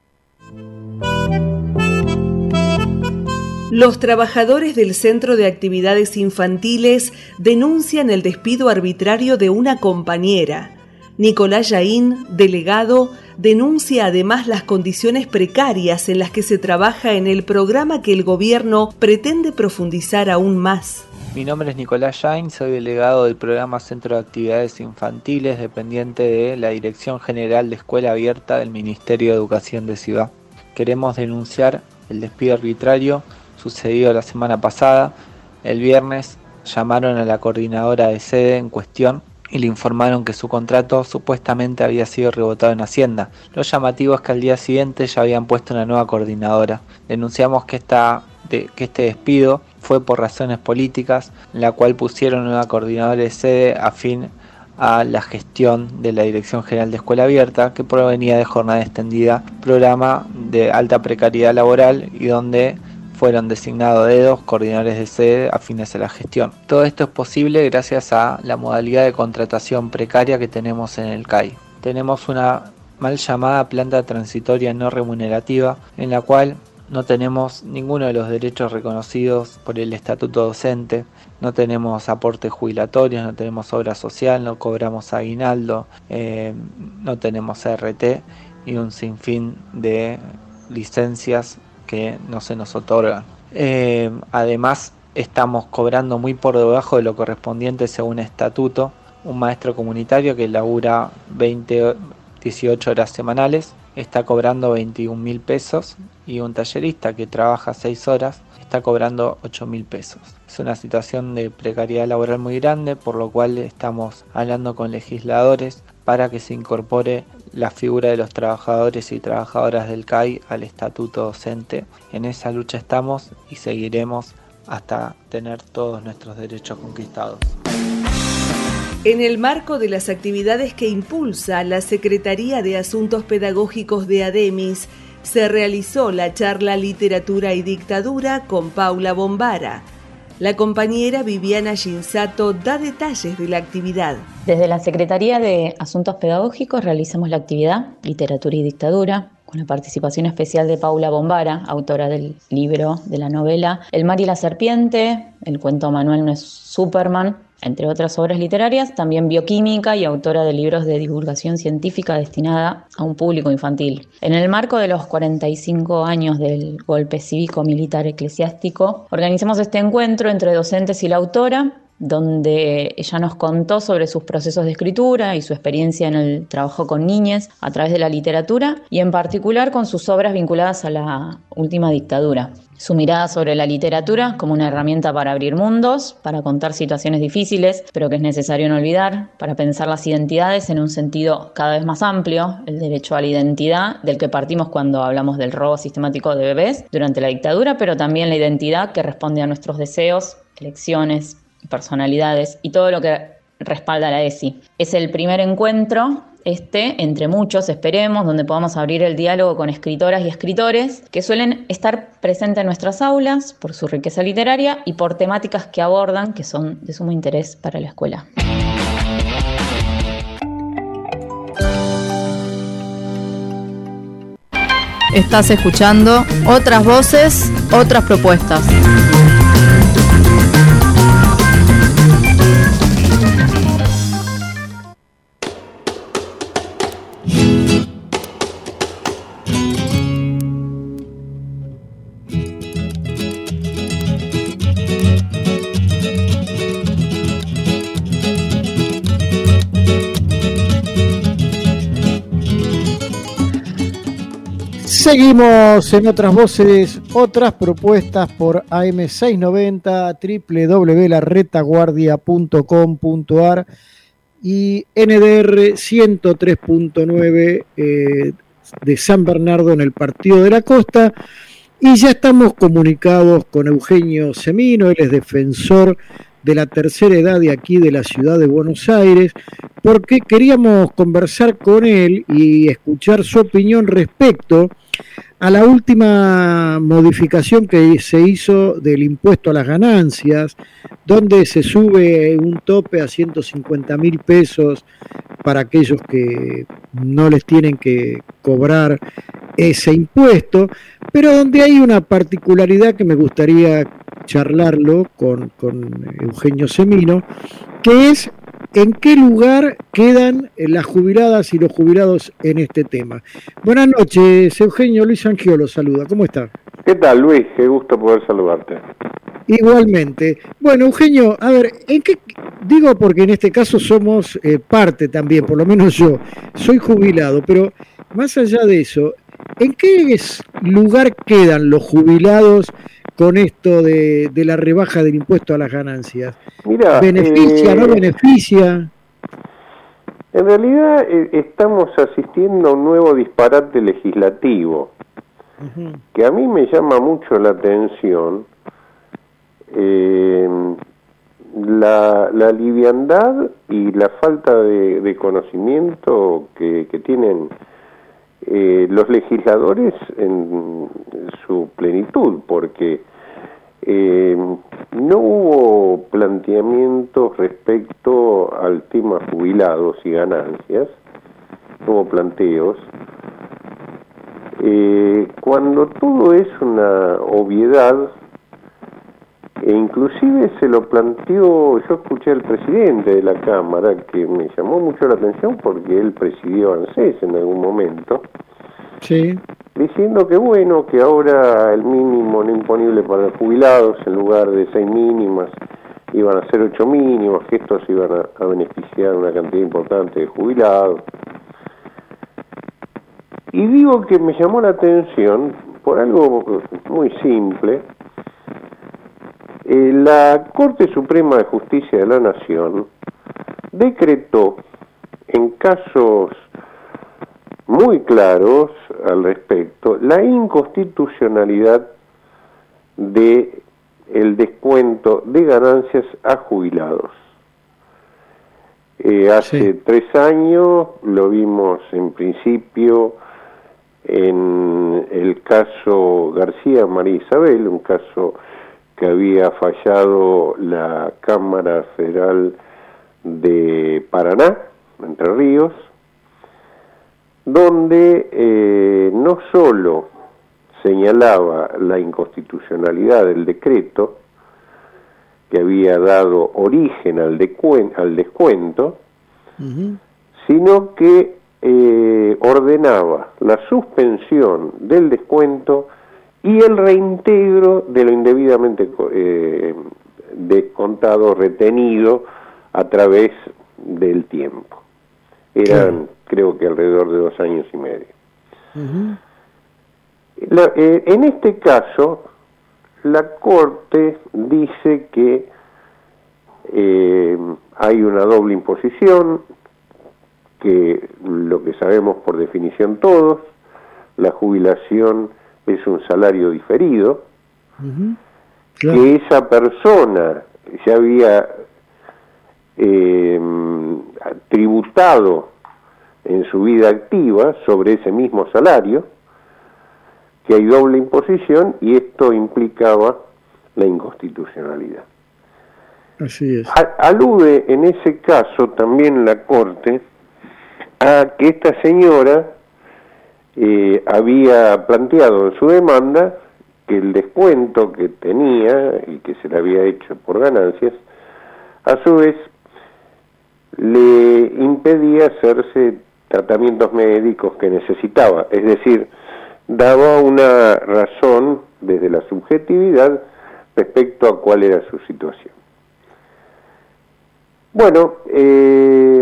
E: Los trabajadores del Centro de Actividades Infantiles denuncian el despido arbitrario de una compañera. Nicolás Yaín, delegado, denuncia además las condiciones precarias en las que se trabaja en el programa que el gobierno pretende profundizar aún más.
F: Mi nombre es Nicolás Yaín, soy delegado del programa Centro de Actividades Infantiles, dependiente de la Dirección General de Escuela Abierta del Ministerio de Educación de Ciudad. Queremos denunciar el despido arbitrario sucedido la semana pasada. El viernes llamaron a la coordinadora de sede en cuestión y le informaron que su contrato supuestamente había sido rebotado en Hacienda. Lo llamativo es que al día siguiente ya habían puesto una nueva coordinadora. Denunciamos que, esta, de, que este despido fue por razones políticas, en la cual pusieron una coordinadora de sede afín a la gestión de la Dirección General de Escuela Abierta, que provenía de jornada extendida, programa de alta precariedad laboral, y donde fueron designados dedos coordinadores de sede afines a la gestión. Todo esto es posible gracias a la modalidad de contratación precaria que tenemos en el C A I. Tenemos una mal llamada planta transitoria no remunerativa, en la cual no tenemos ninguno de los derechos reconocidos por el estatuto docente, no tenemos aportes jubilatorios, no tenemos obra social, no cobramos aguinaldo, eh, no tenemos R T y un sinfín de licencias que no se nos otorgan. Eh, además, estamos cobrando muy por debajo de lo correspondiente según estatuto. Un maestro comunitario que labura veinte, dieciocho horas semanales está cobrando veintiún mil pesos, y un tallerista que trabaja seis horas está cobrando ocho mil pesos. Es una situación de precariedad laboral muy grande, por lo cual estamos hablando con legisladores para que se incorpore la figura de los trabajadores y trabajadoras del C A I al estatuto docente. En esa lucha estamos y seguiremos hasta tener todos nuestros derechos conquistados.
E: En el marco de las actividades que impulsa la Secretaría de Asuntos Pedagógicos de Ademis, se realizó la charla Literatura y Dictadura con Paula Bombara. La compañera Viviana Ginsato da detalles de la actividad.
G: Desde la Secretaría de Asuntos Pedagógicos realizamos la actividad Literatura y Dictadura, con la participación especial de Paula Bombara, autora del libro, de la novela El mar y la serpiente, el cuento Manuel no es Superman, entre otras obras literarias, también bioquímica y autora de libros de divulgación científica destinada a un público infantil. En el marco de los cuarenta y cinco años del golpe cívico-militar eclesiástico, organizamos este encuentro entre docentes y la autora, donde ella nos contó sobre sus procesos de escritura y su experiencia en el trabajo con niñas a través de la literatura y en particular con sus obras vinculadas a la última dictadura. Su mirada sobre la literatura como una herramienta para abrir mundos, para contar situaciones difíciles, pero que es necesario no olvidar, para pensar las identidades en un sentido cada vez más amplio, el derecho a la identidad, del que partimos cuando hablamos del robo sistemático de bebés durante la dictadura, pero también la identidad que responde a nuestros deseos, elecciones, personalidades y todo lo que respalda la E S I. Es el primer encuentro, este, entre muchos, esperemos, donde podamos abrir el diálogo con escritoras y escritores que suelen estar presentes en nuestras aulas por su riqueza literaria y por temáticas que abordan que son de sumo interés para la escuela.
H: Estás escuchando Otras Voces, Otras Propuestas.
A: Seguimos en Otras Voces, Otras Propuestas por A M seiscientos noventa, doble u doble u doble u punto la retaguardia punto com punto a r y N D R ciento tres punto nueve eh, de San Bernardo en el Partido de la Costa. Y ya estamos comunicados con Eugenio Semino, él es defensor de la tercera edad de aquí de la ciudad de Buenos Aires, porque queríamos conversar con él y escuchar su opinión respecto a la última modificación que se hizo del impuesto a las ganancias, donde se sube un tope a ciento cincuenta mil pesos para aquellos que no les tienen que cobrar ese impuesto, pero donde hay una particularidad que me gustaría charlarlo con, con Eugenio Semino, que es en qué lugar quedan las jubiladas y los jubilados en este tema. Buenas noches, Eugenio. Luis Angiolo saluda. ¿Cómo está?
I: ¿Qué tal, Luis? Qué gusto poder saludarte.
A: Igualmente. Bueno, Eugenio, a ver, ¿en qué digo? Porque en este caso somos eh, parte también, por lo menos yo, soy jubilado, pero más allá de eso, ¿en qué lugar quedan los jubilados con esto de, de la rebaja del impuesto a las ganancias?
I: Mira,
A: ¿beneficia,
I: eh,
A: no beneficia?
I: En realidad eh, estamos asistiendo a un nuevo disparate legislativo, uh-huh, que a mí me llama mucho la atención. Eh, la, la liviandad y la falta de, de conocimiento que, que tienen eh, los legisladores en su plenitud, porque eh, no hubo planteamientos respecto al tema jubilados y ganancias, no hubo planteos. Eh, cuando todo es una obviedad, e inclusive se lo planteó, yo escuché al presidente de la Cámara, que me llamó mucho la atención porque él presidió ANSES en algún momento,
A: sí,
I: diciendo que bueno, que ahora el mínimo no imponible para los jubilados, en lugar de seis mínimas, iban a ser ocho mínimas, que estos iban a, a beneficiar a una cantidad importante de jubilados. Y digo que me llamó la atención por algo muy simple. Eh, la Corte Suprema de Justicia de la Nación decretó en casos muy claros al respecto la inconstitucionalidad de el descuento de ganancias a jubilados. Eh, hace sí. tres años lo vimos en principio en el caso García María Isabel, un caso que había fallado la Cámara Federal de Paraná, Entre Ríos, donde eh, no solo señalaba la inconstitucionalidad del decreto que había dado origen al, decuen- al descuento, uh-huh. sino que eh, ordenaba la suspensión del descuento y el reintegro de lo indebidamente eh, descontado, retenido a través del tiempo. Eran, sí. creo que alrededor de dos años y medio. Uh-huh. La, eh, en este caso, la Corte dice que eh, hay una doble imposición, que lo que sabemos por definición todos, la jubilación es un salario diferido, uh-huh. claro. que esa persona ya había eh, tributado en su vida activa sobre ese mismo salario, que hay doble imposición y esto implicaba la inconstitucionalidad.
A: Así es.
I: A- alude en ese caso también la Corte a que esta señora eh, había planteado en su demanda que el descuento que tenía y que se le había hecho por ganancias, a su vez le impedía hacerse tratamientos médicos que necesitaba, es decir, daba una razón desde la subjetividad respecto a cuál era su situación. Bueno, eh,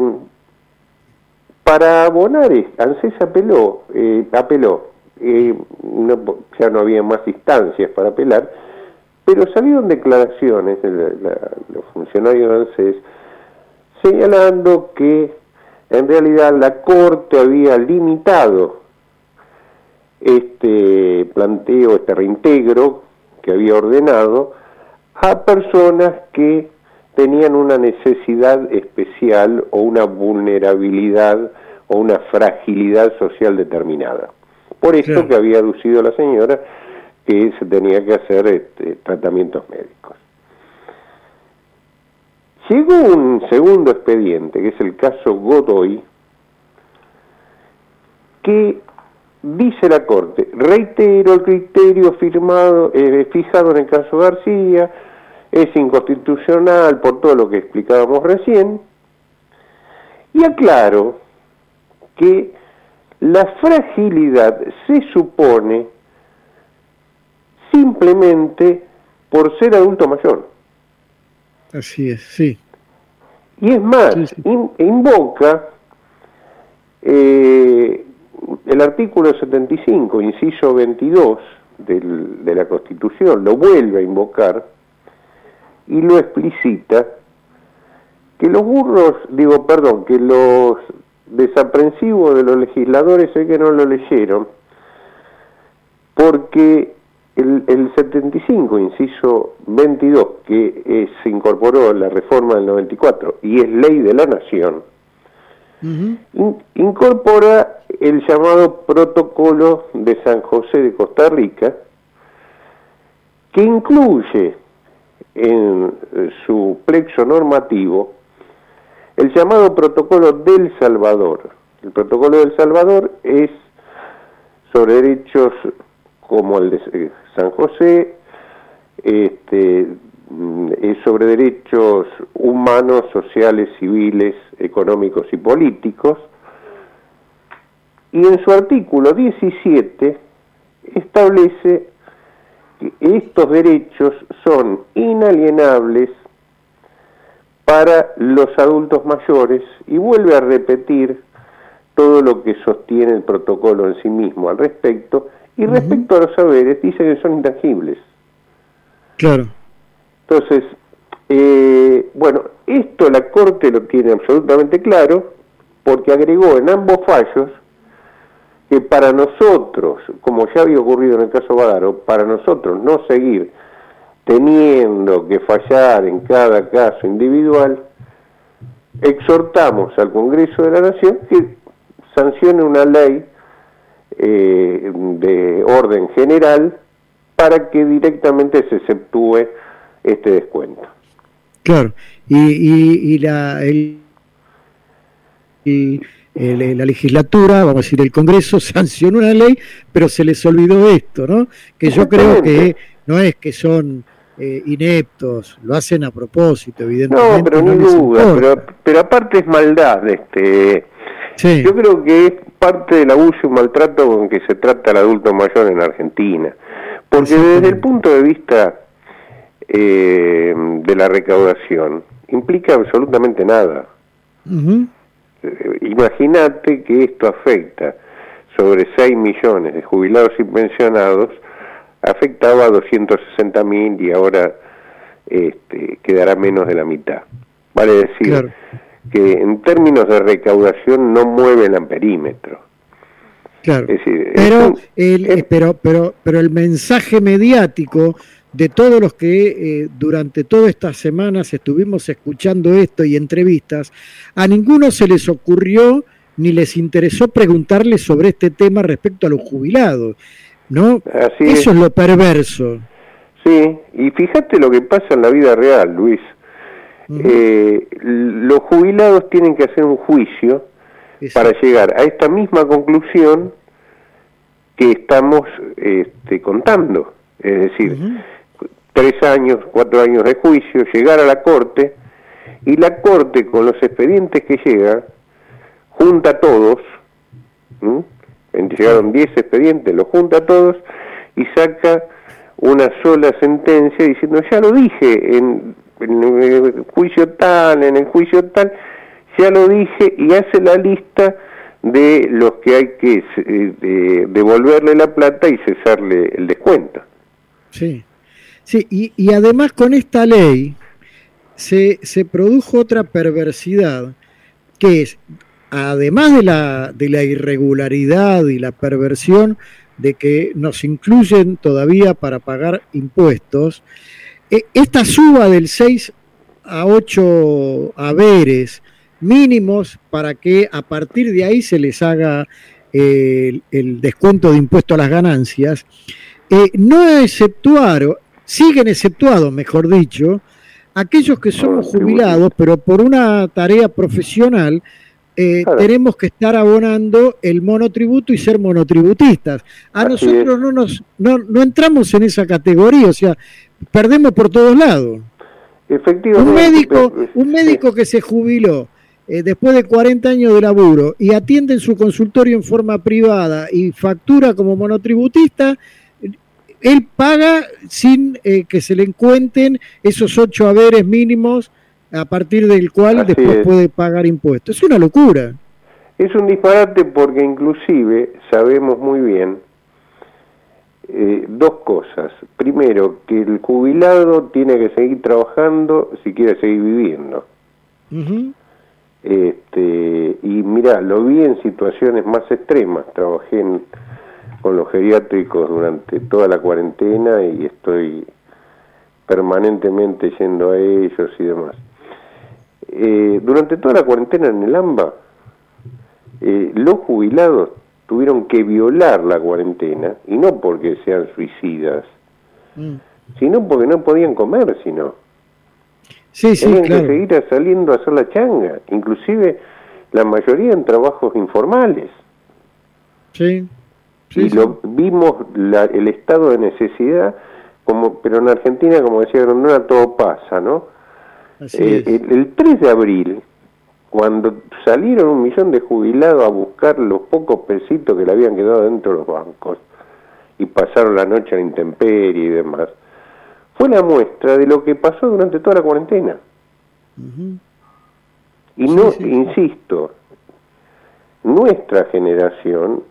I: para abonar, ANSES apeló, eh, apeló eh, no, ya no había más instancias para apelar, pero salieron declaraciones de la, la, los funcionarios de ANSES señalando que en realidad la Corte había limitado este planteo, este reintegro que había ordenado a personas que tenían una necesidad especial o una vulnerabilidad o una fragilidad social determinada. Por eso claro. que había aducido la señora que se tenía que hacer este, tratamientos médicos. Llegó un segundo expediente, que es el caso Godoy, que dice la Corte, reitero el criterio firmado, eh, fijado en el caso García, es inconstitucional por todo lo que explicábamos recién, y aclaro que la fragilidad se supone simplemente por ser adulto mayor.
A: Así es, sí.
I: Y es más, sí, sí. In, invoca eh, el artículo setenta y cinco, inciso veintidós del, de la Constitución, lo vuelve a invocar y lo explicita, que los burros, digo, perdón, que los desaprensivos de los legisladores sé que no lo leyeron, porque el, el setenta y cinco, inciso veintidós, que eh, se incorporó en la reforma del noventa y cuatro y es ley de la nación, uh-huh. in, incorpora el llamado Protocolo de San José de Costa Rica, que incluye en su plexo normativo el llamado Protocolo del Salvador. El Protocolo del Salvador es sobre derechos como el de San José, este, es sobre derechos humanos, sociales, civiles, económicos y políticos, y en su artículo diecisiete establece que estos derechos son inalienables para los adultos mayores y vuelve a repetir todo lo que sostiene el protocolo en sí mismo al respecto, y uh-huh. respecto a los saberes dice que son intangibles.
A: Claro.
I: Entonces, eh, bueno, esto la Corte lo tiene absolutamente claro, porque agregó en ambos fallos que para nosotros, como ya había ocurrido en el caso Badaro, para nosotros no seguir teniendo que fallar en cada caso individual, exhortamos al Congreso de la Nación que sancione una ley eh, de orden general para que directamente se exceptúe este descuento.
A: Claro, y, y, y la el, y el, la legislatura, vamos a decir, el Congreso sancionó una ley, pero se les olvidó esto, ¿no? Que yo creo que no es que son eh, ineptos, lo hacen a propósito, evidentemente.
I: No, pero
A: no
I: ni duda, pero, pero aparte es maldad. Este, sí. Yo creo que es parte del abuso y maltrato con que se trata al adulto mayor en Argentina. Porque desde el punto de vista eh, de la recaudación, implica absolutamente nada. Uh-huh. Eh, Imagínate que esto afecta sobre seis millones de jubilados y pensionados, afectaba a doscientos sesenta mil y ahora este, quedará menos de la mitad. Vale decir, claro, que en términos de recaudación no mueve el amperímetro.
A: Claro, es decir, pero, un, el, es, pero, pero, pero el mensaje mediático de todos los que eh, durante todas estas semanas estuvimos escuchando esto y entrevistas, a ninguno se les ocurrió ni les interesó preguntarles sobre este tema respecto a los jubilados, ¿no? Así Eso es. es lo perverso.
I: Sí, y fíjate lo que pasa en la vida real, Luis. Uh-huh. Eh, los jubilados tienen que hacer un juicio para llegar a esta misma conclusión que estamos este, contando. Es decir, uh-huh, tres años, cuatro años de juicio, llegar a la Corte, y la Corte con los expedientes que llega, junta a todos, ¿m? llegaron diez expedientes, los junta a todos y saca una sola sentencia diciendo, ya lo dije, en, en el juicio tal, en el juicio tal, ya lo dije, y hace la lista de los que hay que eh, de, devolverle la plata y cesarle el descuento.
A: Sí, sí, y, y además con esta ley se, se produjo otra perversidad, que es, además de la, de la irregularidad y la perversión de que nos incluyen todavía para pagar impuestos, eh, esta suba del seis a ocho haberes mínimos para que a partir de ahí se les haga eh, el, el descuento de impuesto a las ganancias, eh, no exceptuaron, siguen exceptuados, mejor dicho, aquellos que somos jubilados, pero por una tarea profesional eh, claro, tenemos que estar abonando el monotributo y ser monotributistas. A Así nosotros es. no nos no, no entramos en esa categoría, o sea, perdemos por todos lados.
I: Efectivamente.
A: Un médico, un médico que se jubiló eh, después de cuarenta años de laburo y atiende en su consultorio en forma privada y factura como monotributista, él paga sin eh, que se le encuentren esos ocho haberes mínimos a partir del cual Así después es. puede pagar impuestos. Es una locura.
I: Es un disparate porque inclusive sabemos muy bien eh, dos cosas. Primero, que el jubilado tiene que seguir trabajando si quiere seguir viviendo. Uh-huh. Este, y mira, lo vi en situaciones más extremas. Trabajé en, con los geriátricos durante toda la cuarentena y estoy permanentemente yendo a ellos y demás. Eh, durante toda la cuarentena en el AMBA, eh, los jubilados tuvieron que violar la cuarentena, y no porque sean suicidas, mm. sino porque no podían comer, sino.
A: Sí, sí,
I: Tenían
A: claro.
I: que seguir saliendo a hacer la changa, inclusive la mayoría en trabajos informales.
A: Sí. Sí,
I: y
A: sí.
I: lo vimos la, el estado de necesidad, como pero en Argentina, como decía Grondona, todo pasa, ¿no?
A: Así
I: Eh,
A: es.
I: el, el tres de abril, cuando salieron un millón de jubilados a buscar los pocos pesitos que le habían quedado dentro de los bancos y pasaron la noche a la intemperie y demás, fue la muestra de lo que pasó durante toda la cuarentena. Uh-huh. Y sí, no, sí, insisto, nuestra generación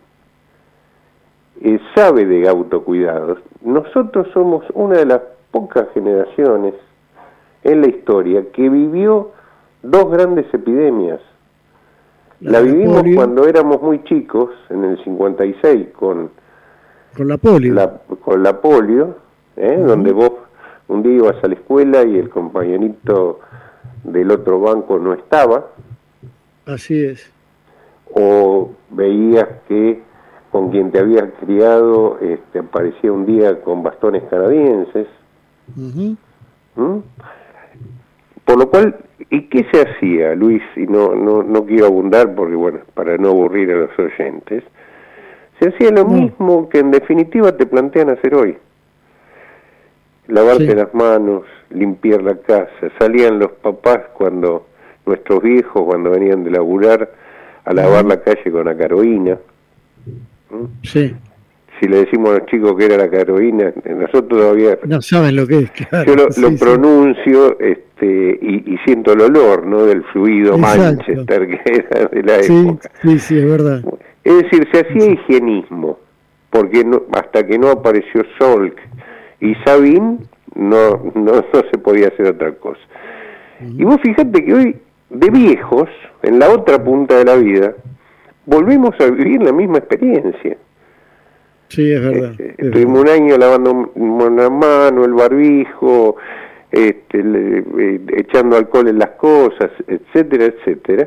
I: eh, sabe de autocuidados. Nosotros somos una de las pocas generaciones en la historia que vivió dos grandes epidemias. La, la vivimos polio. Cuando éramos muy chicos, en el cincuenta y seis, con,
A: con la polio,
I: la, con la polio ¿eh? Uh-huh. Donde vos un día ibas a la escuela y el compañerito del otro banco no estaba.
A: Así es.
I: O veías que con quien te habías criado este, aparecía un día con bastones canadienses. Uh-huh. ¿Mm? Por lo cual, ¿y qué se hacía, Luis? Y no, no, no quiero abundar porque, bueno, para no aburrir a los oyentes, se hacía lo uh-huh. mismo que en definitiva te plantean hacer hoy. Lavarte sí. las manos, limpiar la casa. Salían los papás cuando, nuestros viejos, cuando venían de laburar, a lavar uh-huh. la calle con la caroína.
A: Sí.
I: Si le decimos a los chicos que era la caroína, nosotros todavía
A: no saben lo que es, claro.
I: Yo lo,
A: sí,
I: lo
A: sí.
I: pronuncio este y, y siento el olor, ¿no? Del fluido Exacto. Manchester que era de la
A: sí,
I: época.
A: Sí, sí, es verdad.
I: Es decir, se hacía sí. higienismo, porque no, hasta que no apareció Salk y Sabin, no, no, no se podía hacer otra cosa. Uh-huh. Y vos fíjate que hoy, de viejos, en la otra punta de la vida, volvemos a vivir la misma experiencia.
A: Sí, es verdad.
I: Este,
A: es
I: estuvimos
A: verdad.
I: un año lavando la mano, el barbijo, este, le, eh, echando alcohol en las cosas, etcétera, etcétera,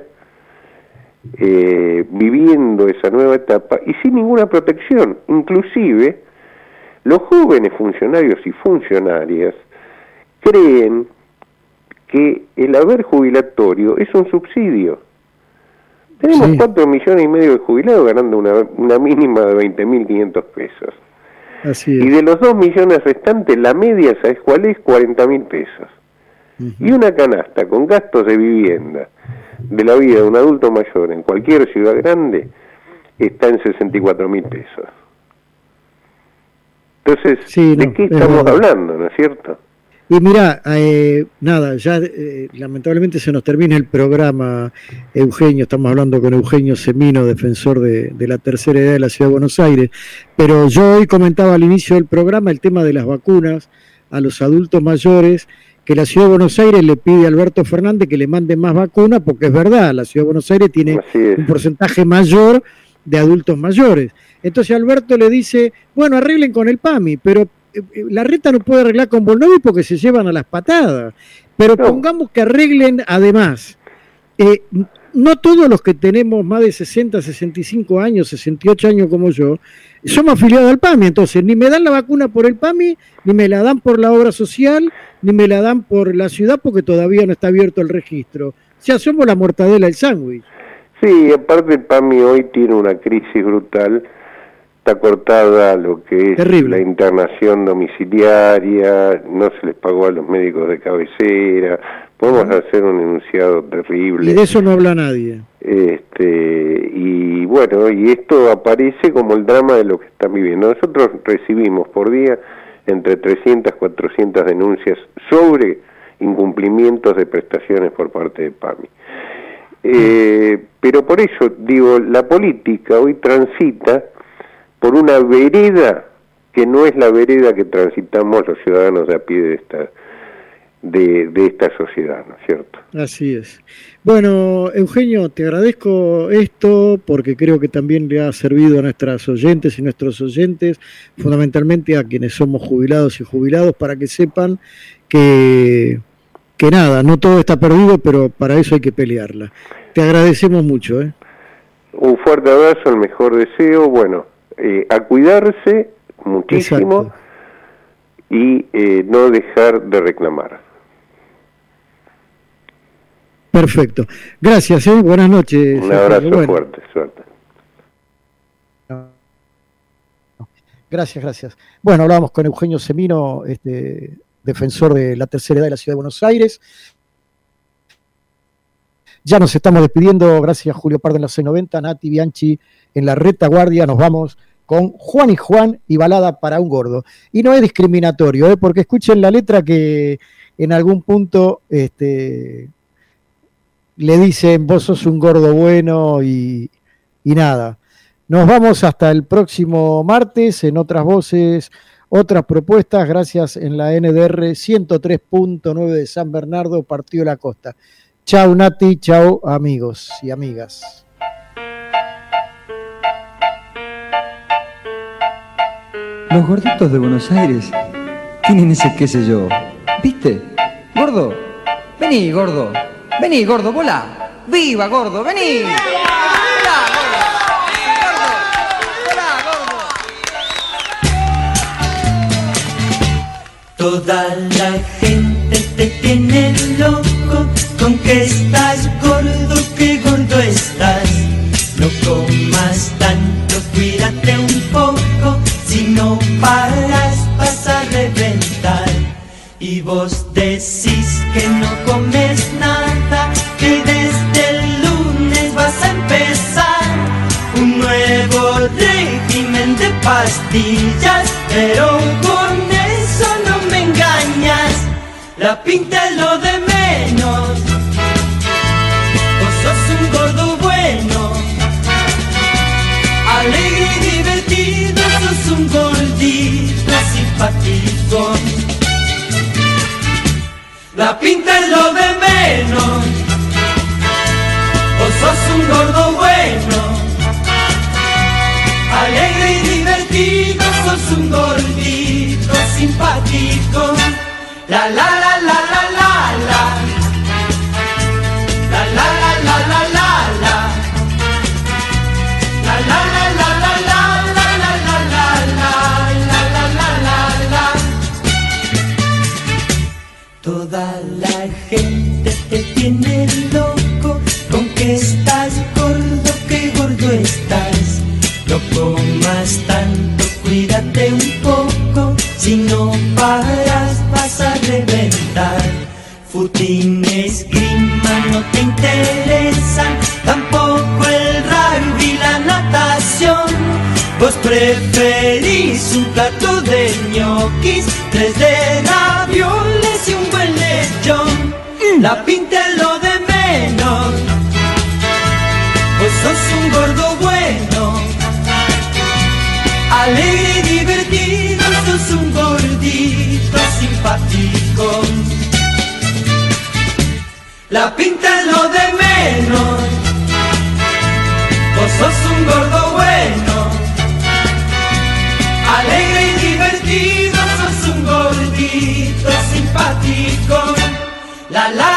I: eh, viviendo esa nueva etapa y sin ninguna protección. Inclusive, los jóvenes funcionarios y funcionarias creen que el haber jubilatorio es un subsidio. Tenemos sí. cuatro millones y medio de jubilados ganando una, una mínima de veinte mil quinientos pesos.
A: Así es.
I: Y de los dos millones restantes, la media, ¿sabes cuál es? cuarenta mil pesos. Uh-huh. Y una canasta con gastos de vivienda de la vida de un adulto mayor en cualquier ciudad grande está en sesenta y cuatro mil pesos. Entonces, sí, ¿de no, qué estamos verdad. hablando, no es cierto?
A: Y mira, eh, nada, ya eh, lamentablemente se nos termina el programa, Eugenio, estamos hablando con Eugenio Semino, defensor de, de la tercera edad de la Ciudad de Buenos Aires, pero yo hoy comentaba al inicio del programa el tema de las vacunas a los adultos mayores, que la Ciudad de Buenos Aires le pide a Alberto Fernández que le mande más vacunas, porque es verdad, la Ciudad de Buenos Aires tiene un porcentaje mayor de adultos mayores. Entonces Alberto le dice, bueno, arreglen con el PAMI, pero la reta no puede arreglar con Volnovi porque se llevan a las patadas, pero no. pongamos que arreglen además. Eh, no todos los que tenemos más de sesenta, sesenta y cinco años, sesenta y ocho años como yo, somos afiliados al PAMI, entonces ni me dan la vacuna por el PAMI, ni me la dan por la obra social, ni me la dan por la ciudad porque todavía no está abierto el registro. O sea, somos la mortadela del sándwich.
I: Sí, aparte el PAMI hoy tiene una crisis brutal. Está cortada lo que es Terrible. la internación domiciliaria, no se les pagó a los médicos de cabecera, podemos uh-huh. hacer un enunciado terrible.
A: Y de eso no habla nadie.
I: Este, y bueno, y esto aparece como el drama de lo que están viviendo. Nosotros recibimos por día entre trescientas, cuatrocientas denuncias sobre incumplimientos de prestaciones por parte de PAMI. Eh, pero por eso, digo, la política hoy transita por una vereda que no es la vereda que transitamos los ciudadanos de a pie de esta de, de esta sociedad, ¿no es cierto?
A: Así es. Bueno, Eugenio, te agradezco esto porque creo que también le ha servido a nuestras oyentes y nuestros oyentes, fundamentalmente a quienes somos jubilados y jubilados, para que sepan que, que nada, no todo está perdido, pero para eso hay que pelearla. Te agradecemos mucho, ¿eh?
I: Un fuerte abrazo, el mejor deseo, bueno, Eh, a cuidarse muchísimo. Exacto. Y eh, no dejar de reclamar.
A: Perfecto. Gracias, ¿eh? Buenas noches.
I: Un abrazo bueno. fuerte, suerte.
A: Gracias, gracias. Bueno, hablábamos con Eugenio Semino, este, defensor de la tercera edad de la Ciudad de Buenos Aires. Ya nos estamos despidiendo, gracias a Julio Pardo en la seiscientos noventa, Nati Bianchi en la retaguardia. Nos vamos con Juan y Juan y Balada para un Gordo. Y no es discriminatorio, ¿eh? Porque escuchen la letra que en algún punto este, le dicen vos sos un gordo bueno y, y nada. Nos vamos hasta el próximo martes en Otras Voces, Otras Propuestas, gracias en la N D R ciento tres punto nueve de San Bernardo, Partido de la Costa. Chau Nati, chau amigos y amigas.
J: Los gorditos de Buenos Aires tienen ese qué sé yo. ¿Viste? Gordo, vení gordo, vení gordo, volá. Viva gordo, vení. Volá, gordo. Gordo, volá,
K: Toda la gente te tiene loco con que estás gordo, que gordo estás. No comas tanto, cuídate un poco, si no paras vas a reventar. Y vos decís que no comes nada, que desde el lunes vas a empezar un nuevo régimen de pastillas, pero con eso no me engañas, la pinta es lo de menos. Vos sos un gordo bueno, alegre y divertido, sos un gordito simpático. La pinta es lo de menos. Vos sos un gordo bueno, alegre y divertido, sos un gordito simpático. La la la la la la la. La la la la la la la. La la la la la la la la la la la la la la. Toda la gente te tiene loco con que estás gordo, que gordo estás. No comas tanto, cuídate un poco, si no paras vas a reventar. Footing, esgrima no te interesan, tampoco el rugby y la natación. Vos preferís un plato de ñoquis, tres de ravioles y un buen lechón. La pinta es lo de menos. Vos sos un gordo bueno, alegre y divertido, sos un gordito simpático. La pinta es lo de menos. Vos sos un gordo bueno, alegre y divertido, sos un gordito simpático. La la